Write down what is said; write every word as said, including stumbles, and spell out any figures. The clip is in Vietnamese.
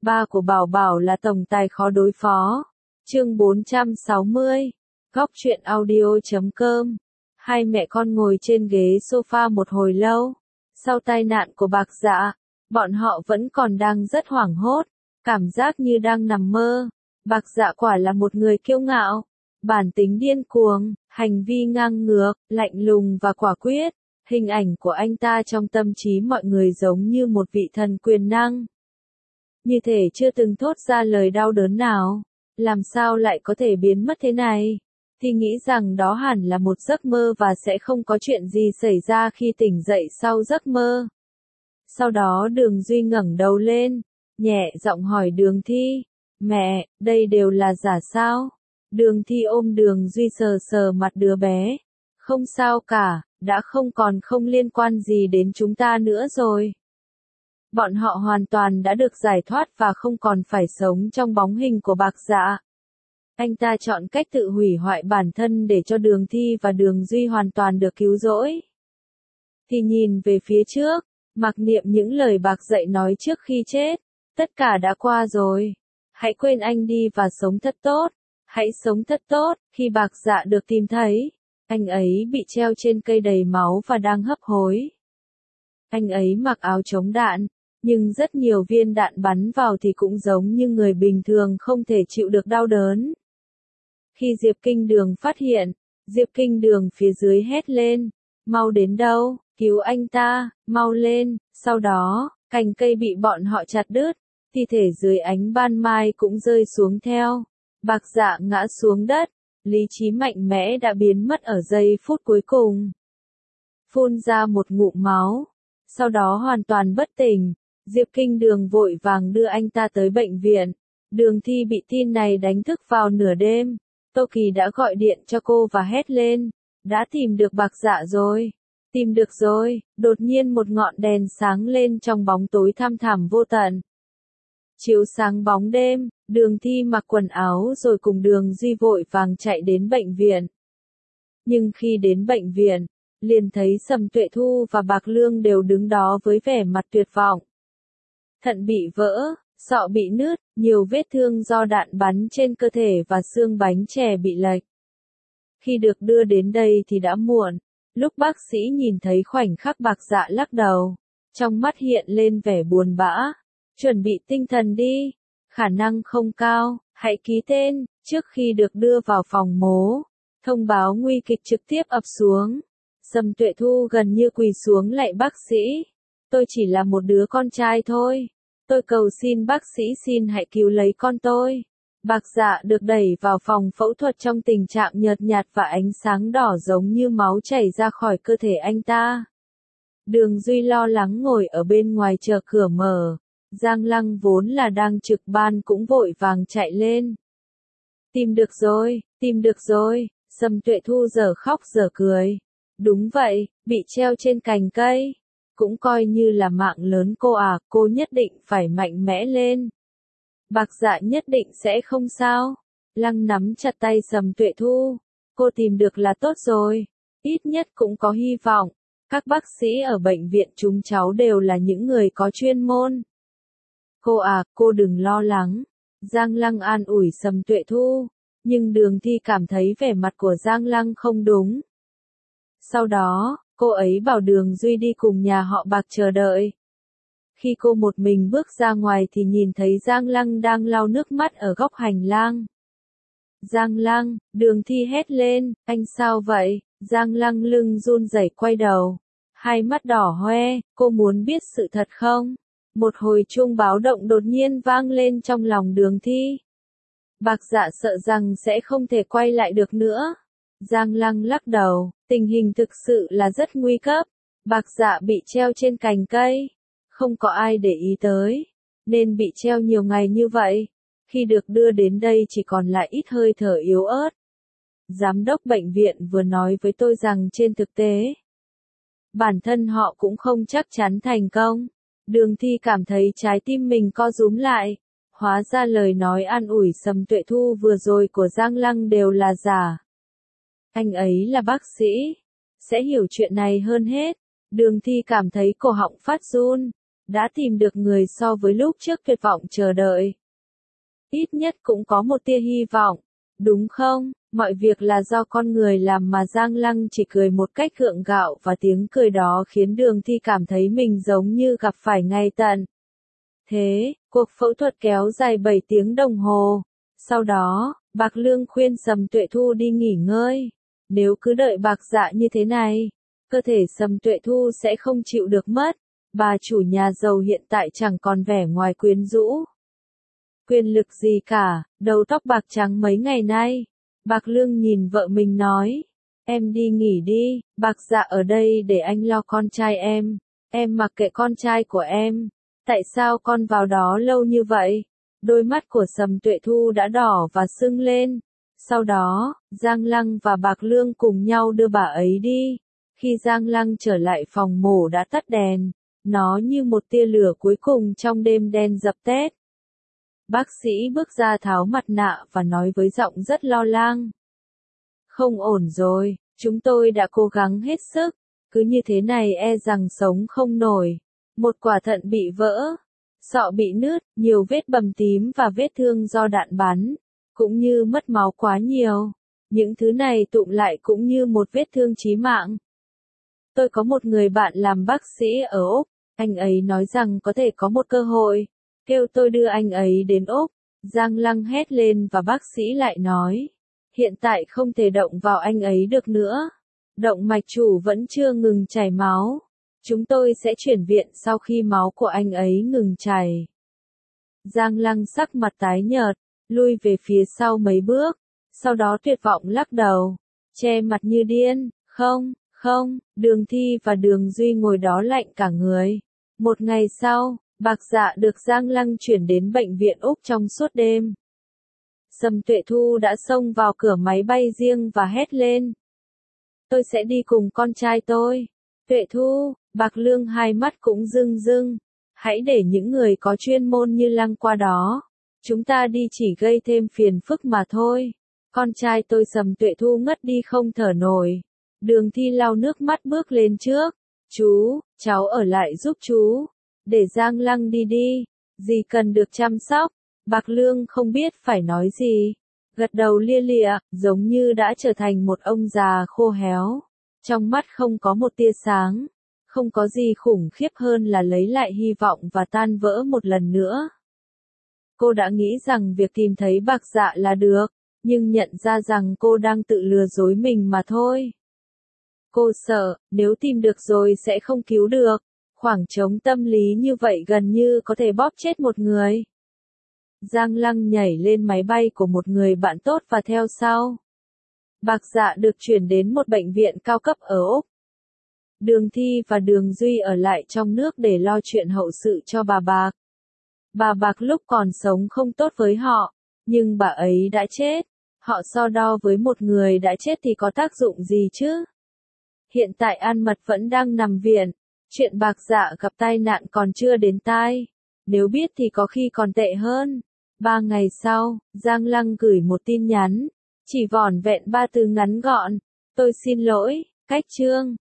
Ba của Bảo Bảo là tổng tài khó đối phó. Chương bốn trăm sáu mươi. Góc truyện audio chấm com. Hai mẹ con ngồi trên ghế sofa một hồi lâu. Sau tai nạn của Bạc Dạ, bọn họ vẫn còn đang rất hoảng hốt, cảm giác như đang nằm mơ. Bạc Dạ quả là một người kiêu ngạo, bản tính điên cuồng, hành vi ngang ngược, lạnh lùng và quả quyết. Hình ảnh của anh ta trong tâm trí mọi người giống như một vị thần quyền năng. Như thể chưa từng thốt ra lời đau đớn nào, làm sao lại có thể biến mất thế này? Thì nghĩ rằng đó hẳn là một giấc mơ và sẽ không có chuyện gì xảy ra khi tỉnh dậy sau giấc mơ. Sau đó Đường Duy ngẩng đầu lên, nhẹ giọng hỏi Đường Thi, mẹ, đây đều là giả sao? Đường Thi ôm Đường Duy sờ sờ mặt đứa bé, không sao cả, đã không còn không liên quan gì đến chúng ta nữa rồi. Bọn họ hoàn toàn đã được giải thoát và không còn phải sống trong bóng hình của Bạc Dạ. Anh ta chọn cách tự hủy hoại bản thân để cho Đường Thi và Đường Duy hoàn toàn được cứu rỗi. Thì nhìn về phía trước, mặc niệm những lời Bạc dạy nói trước khi chết, tất cả đã qua rồi. Hãy quên anh đi và sống thật tốt, hãy sống thật tốt. Khi Bạc Dạ được tìm thấy, anh ấy bị treo trên cây đầy máu và đang hấp hối. Anh ấy mặc áo chống đạn, nhưng rất nhiều viên đạn bắn vào thì cũng giống như người bình thường không thể chịu được đau đớn. Khi Diệp Kinh Đường phát hiện, Diệp Kinh Đường phía dưới hét lên, mau đến đâu, cứu anh ta, mau lên. Sau đó, cành cây bị bọn họ chặt đứt, thi thể dưới ánh ban mai cũng rơi xuống theo. Bạc Dạ ngã xuống đất, lý trí mạnh mẽ đã biến mất ở giây phút cuối cùng. Phun ra một ngụm máu, sau đó hoàn toàn bất tỉnh. Diệp Kinh Đường vội vàng đưa anh ta tới bệnh viện. Đường Thi bị tin này đánh thức vào nửa đêm. Tô Kỳ đã gọi điện cho cô và hét lên, đã tìm được Bạc Dạ rồi, tìm được rồi. Đột nhiên một ngọn đèn sáng lên trong bóng tối thăm thẳm vô tận. Chiếu sáng bóng đêm, Đường Thi mặc quần áo rồi cùng Đường Duy vội vàng chạy đến bệnh viện. Nhưng khi đến bệnh viện, liền thấy Sầm Tuệ Thu và Bạc Lương đều đứng đó với vẻ mặt tuyệt vọng. Thận bị vỡ, sọ bị nứt, nhiều vết thương do đạn bắn trên cơ thể và xương bánh chè bị lệch. Khi được đưa đến đây thì đã muộn. Lúc bác sĩ nhìn thấy khoảnh khắc Bạc Dạ lắc đầu, trong mắt hiện lên vẻ buồn bã. Chuẩn bị tinh thần đi, khả năng không cao, hãy ký tên. Trước khi được đưa vào phòng mổ, thông báo nguy kịch trực tiếp ập xuống. Sầm Tuệ Thu gần như quỳ xuống lạy bác sĩ. Tôi chỉ là một đứa con trai thôi. Tôi cầu xin bác sĩ xin hãy cứu lấy con tôi. Bạc Dạ được đẩy vào phòng phẫu thuật trong tình trạng nhợt nhạt và ánh sáng đỏ giống như máu chảy ra khỏi cơ thể anh ta. Đường Duy lo lắng ngồi ở bên ngoài chờ cửa mở. Giang Lăng vốn là đang trực ban cũng vội vàng chạy lên. Tìm được rồi, tìm được rồi. Sầm Tuệ Thu giờ khóc giờ cười. Đúng vậy, bị treo trên cành cây. Cũng coi như là mạng lớn cô à, cô nhất định phải mạnh mẽ lên. Bạc Dạ nhất định sẽ không sao. Lăng nắm chặt tay Sầm Tuệ Thu. Cô tìm được là tốt rồi. Ít nhất cũng có hy vọng. Các bác sĩ ở bệnh viện chúng cháu đều là những người có chuyên môn. Cô à, cô đừng lo lắng. Giang Lăng an ủi Sầm Tuệ Thu. Nhưng Đường Thi cảm thấy vẻ mặt của Giang Lăng không đúng. Sau đó, cô ấy bảo Đường Duy đi cùng nhà họ Bạc chờ đợi. Khi cô một mình bước ra ngoài thì nhìn thấy Giang Lăng đang lau nước mắt ở góc hành lang. Giang Lăng, Đường Thi hét lên, anh sao vậy? Giang Lăng lưng run rẩy quay đầu. Hai mắt đỏ hoe, cô muốn biết sự thật không? Một hồi chuông báo động đột nhiên vang lên trong lòng Đường Thi. Bạc Dạ sợ rằng sẽ không thể quay lại được nữa. Giang Lăng lắc đầu, tình hình thực sự là rất nguy cấp. Bạc Dạ bị treo trên cành cây. Không có ai để ý tới, nên bị treo nhiều ngày như vậy. Khi được đưa đến đây chỉ còn lại ít hơi thở yếu ớt. Giám đốc bệnh viện vừa nói với tôi rằng trên thực tế, bản thân họ cũng không chắc chắn thành công. Đường Thi cảm thấy trái tim mình co rúm lại. Hóa ra lời nói an ủi Sầm Tuệ Thu vừa rồi của Giang Lăng đều là giả. Anh ấy là bác sĩ, sẽ hiểu chuyện này hơn hết. Đường Thi cảm thấy cổ họng phát run. đã tìm được người so với lúc trước tuyệt vọng chờ đợi. Ít nhất cũng có một tia hy vọng, đúng không? Mọi việc là do con người làm mà Giang Lăng chỉ cười một cách gượng gạo và tiếng cười đó khiến Đường Thi cảm thấy mình giống như gặp phải ngày tận. Thế, cuộc phẫu thuật kéo dài bảy tiếng đồng hồ. Sau đó, Bạc Lương khuyên Sầm Tuệ Thu đi nghỉ ngơi. Nếu cứ đợi Bạc Dạ như thế này, cơ thể Sầm Tuệ Thu sẽ không chịu được mất. Bà chủ nhà giàu hiện tại chẳng còn vẻ ngoài quyến rũ. Quyền lực gì cả, đầu tóc bạc trắng mấy ngày nay. Bạc Lương nhìn vợ mình nói, em đi nghỉ đi, Bạc Dạ ở đây để anh lo con trai em, em mặc kệ con trai của em, tại sao con vào đó lâu như vậy? Đôi mắt của Sầm Tuệ Thu đã đỏ và sưng lên. Sau đó, Giang Lăng và Bạc Lương cùng nhau đưa bà ấy đi. Khi Giang Lăng trở lại phòng mổ đã tắt đèn, nó như một tia lửa cuối cùng trong đêm đen dập tét. Bác sĩ bước ra tháo mặt nạ và nói với giọng rất lo lắng. Không ổn rồi, chúng tôi đã cố gắng hết sức, cứ như thế này e rằng sống không nổi. Một quả thận bị vỡ, sọ bị nứt, nhiều vết bầm tím và vết thương do đạn bắn, cũng như mất máu quá nhiều. Những thứ này tụm lại cũng như một vết thương chí mạng. Tôi có một người bạn làm bác sĩ ở Úc, anh ấy nói rằng có thể có một cơ hội. Kêu tôi đưa anh ấy đến Úc. Giang Lăng hét lên và bác sĩ lại nói. Hiện tại không thể động vào anh ấy được nữa. Động mạch chủ vẫn chưa ngừng chảy máu. Chúng tôi sẽ chuyển viện sau khi máu của anh ấy ngừng chảy. Giang Lăng sắc mặt tái nhợt, lui về phía sau mấy bước. Sau đó tuyệt vọng lắc đầu. Che mặt như điên. Không, không, Đường Thi và Đường Duy ngồi đó lạnh cả người. Một ngày sau, Bạc Dạ được Giang Lăng chuyển đến bệnh viện Úc trong suốt đêm. Sầm Tuệ Thu đã xông vào cửa máy bay riêng và hét lên. Tôi sẽ đi cùng con trai tôi. Tuệ Thu, Bạc Lương hai mắt cũng rưng rưng. Hãy để những người có chuyên môn như Lăng qua đó. Chúng ta đi chỉ gây thêm phiền phức mà thôi. Con trai tôi Sầm Tuệ Thu ngất đi không thở nổi. Đường Thi lau nước mắt bước lên trước. Chú, cháu ở lại giúp chú. Để Giang Lăng đi đi, dì cần được chăm sóc. Bạc Lương không biết phải nói gì. Gật đầu lia lịa, giống như đã trở thành một ông già khô héo. Trong mắt không có một tia sáng. Không có gì khủng khiếp hơn là lấy lại hy vọng và tan vỡ một lần nữa. Cô đã nghĩ rằng việc tìm thấy Bạc Dạ là được, nhưng nhận ra rằng cô đang tự lừa dối mình mà thôi. Cô sợ, nếu tìm được rồi sẽ không cứu được. Khoảng trống tâm lý như vậy gần như có thể bóp chết một người. Giang Lăng nhảy lên máy bay của một người bạn tốt và theo sau. Bạc Dạ được chuyển đến một bệnh viện cao cấp ở Úc. Đường Thi và Đường Duy ở lại trong nước để lo chuyện hậu sự cho bà Bạc. Bà Bạc lúc còn sống không tốt với họ, nhưng bà ấy đã chết. Họ so đo với một người đã chết thì có tác dụng gì chứ? Hiện tại An Mật vẫn đang nằm viện. Chuyện Bạc Dạ gặp tai nạn còn chưa đến tai. Nếu biết thì có khi còn tệ hơn. Ba ngày sau, Giang Lăng gửi một tin nhắn. Chỉ vỏn vẹn ba từ ngắn gọn. Tôi xin lỗi, cách chương.